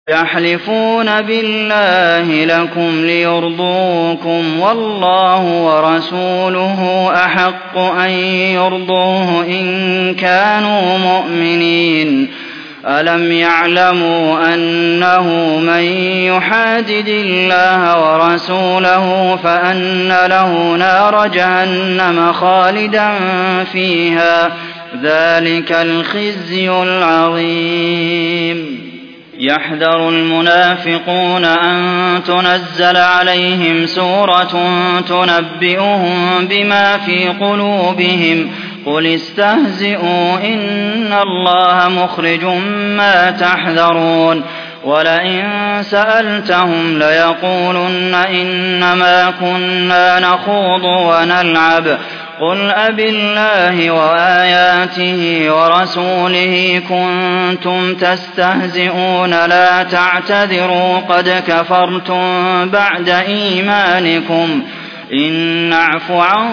يحلفون بالله لكم ليرضوكم والله ورسوله أحق أن يرضوه إن كانوا مؤمنين ألم يعلموا أنه من يحادد الله ورسوله فأن له نار جهنم خالدا فيها ذلك الخزي العظيم يحذر المنافقون أن تنزل عليهم سورة تنبئهم بما في قلوبهم قل استهزئوا إن الله مخرج ما تحذرون ولئن سألتهم ليقولن إنما كنا نخوض ونلعب قل أبالله وآياته ورسوله كنتم تستهزئون لا تعتذروا قد كفرتم بعد إيمانكم إن نعف عن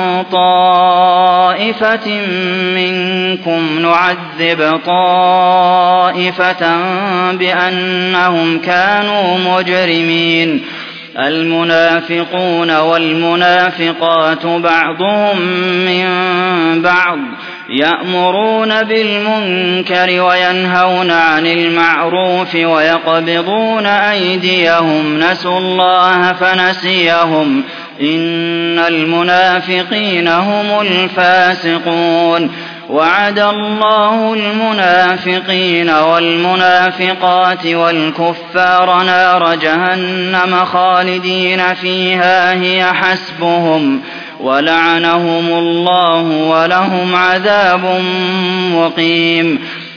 طائفة منكم نعذب طائفة بأنهم كانوا مجرمين المنافقون والمنافقات بعضهم من بعض يأمرون بالمنكر وينهون عن المعروف ويقبضون أيديهم نسوا الله فنسيهم إن المنافقين هم الفاسقون وعد الله المنافقين والمنافقات والكفار نار جهنم خالدين فيها هي حسبهم ولعنهم الله ولهم عذاب مقيم